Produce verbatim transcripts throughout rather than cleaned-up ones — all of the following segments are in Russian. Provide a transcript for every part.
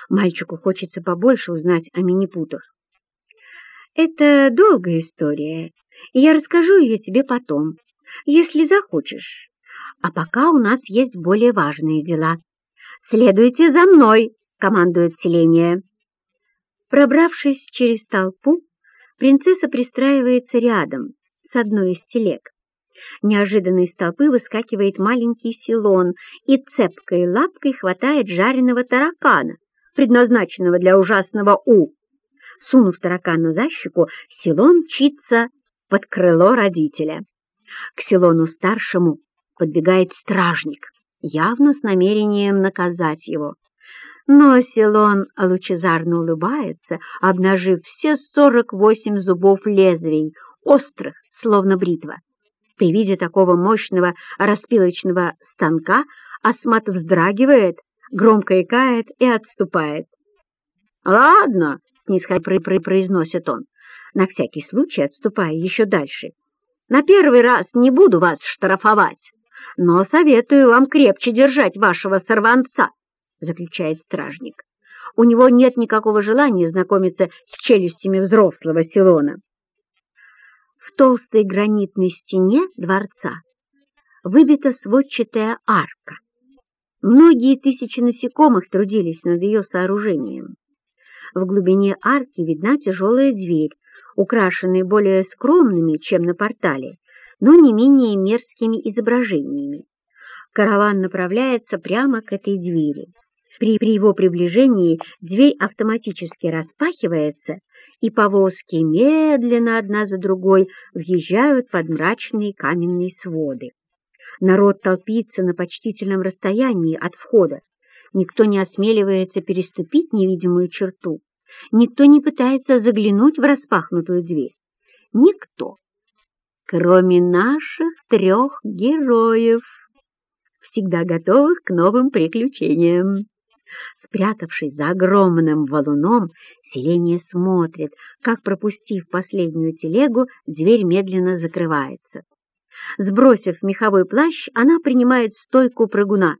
Мальчику хочется побольше узнать о минипутах. Это долгая история, и я расскажу ее тебе потом, если захочешь. А пока у нас есть более важные дела. «Следуйте за мной!» — командует селение. Пробравшись через толпу, принцесса пристраивается рядом с одной из телег. Неожиданно из толпы выскакивает маленький Силон и цепкой лапкой хватает жареного таракана, предназначенного для ужасного У. Сунув таракана за щеку, Силон мчится под крыло родителя. К Силону-старшему подбегает стражник, явно с намерением наказать его. Но Силон лучезарно улыбается, обнажив все сорок восемь зубов лезвий, острых, словно бритва. При виде такого мощного распилочного станка Асмат вздрагивает, громко икает и отступает. «Ладно», — снисходительно произносит он, на всякий случай отступая еще дальше. «На первый раз не буду вас штрафовать, но советую вам крепче держать вашего сорванца», — заключает стражник. У него нет никакого желания знакомиться с челюстями взрослого Силона. В толстой гранитной стене дворца выбита сводчатая арка. Многие тысячи насекомых трудились над ее сооружением. В глубине арки видна тяжелая дверь, украшенная более скромными, чем на портале, но не менее мерзкими изображениями. Караван направляется прямо к этой двери. При, при его приближении дверь автоматически распахивается, и повозки медленно одна за другой въезжают под мрачные каменные своды. Народ толпится на почтительном расстоянии от входа. Никто не осмеливается переступить невидимую черту. Никто не пытается заглянуть в распахнутую дверь. Никто, кроме наших трех героев, всегда готовых к новым приключениям. Спрятавшись за огромным валуном, селение смотрит, как, пропустив последнюю телегу, дверь медленно закрывается. Сбросив меховой плащ, она принимает стойку прыгуна.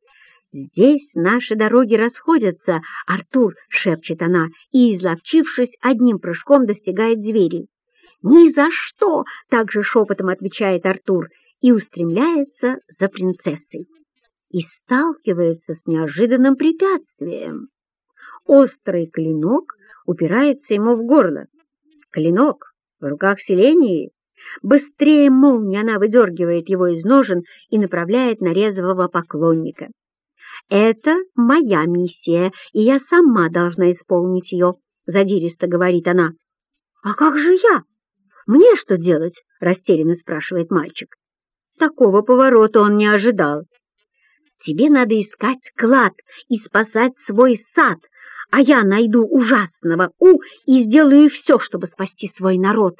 «Здесь наши дороги расходятся, Артур», — шепчет она, и, изловчившись, одним прыжком достигает двери. «Ни за что!» — также шепотом отвечает Артур и устремляется за принцессой. И сталкивается с неожиданным препятствием. Острый клинок упирается ему в горло. Клинок в руках Селении. Быстрее молнии она выдергивает его из ножен и направляет на резвого поклонника. «Это моя миссия, и я сама должна исполнить ее», — задиристо говорит она. «А как же я? Мне что делать?» — растерянно спрашивает мальчик. Такого поворота он не ожидал. «Тебе надо искать клад и спасать свой сад, а я найду ужасного У и сделаю все, чтобы спасти свой народ».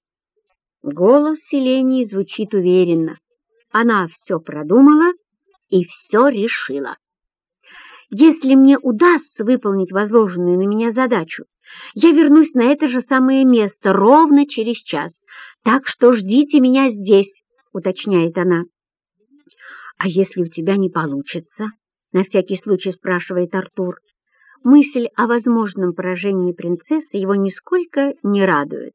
Голос Селении звучит уверенно. Она все продумала и все решила. «Если мне удастся выполнить возложенную на меня задачу, я вернусь на это же самое место ровно через час, так что ждите меня здесь», — уточняет она. «А если у тебя не получится?» — на всякий случай спрашивает Артур. Мысль о возможном поражении принцессы его нисколько не радует.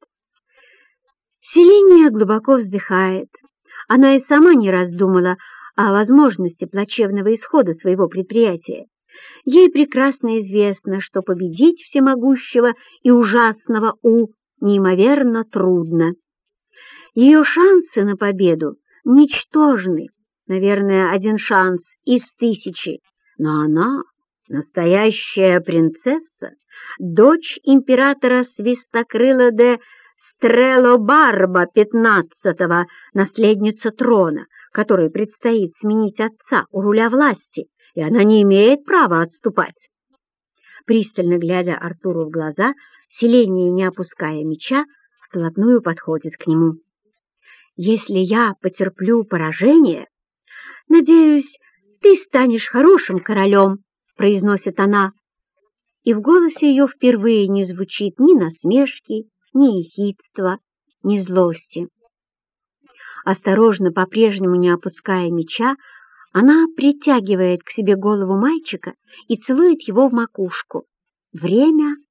Селения глубоко вздыхает. Она и сама не раз думала о возможности плачевного исхода своего предприятия. Ей прекрасно известно, что победить всемогущего и ужасного У неимоверно трудно. Ее шансы на победу ничтожны. Наверное, один шанс из тысячи. Но она, настоящая принцесса, дочь императора Свистокрыла де Стрелобарба пятнадцатого, наследница трона, которой предстоит сменить отца у руля власти, и она не имеет права отступать. Пристально глядя Артуру в глаза, Селения, не опуская меча, вплотную подходит к нему. «Если я потерплю поражение, надеюсь, ты станешь хорошим королем», — произносит она, и в голосе ее впервые не звучит ни насмешки, ни ехидства, ни злости. Осторожно, по-прежнему не опуская меча, Она притягивает к себе голову мальчика и целует его в макушку. Время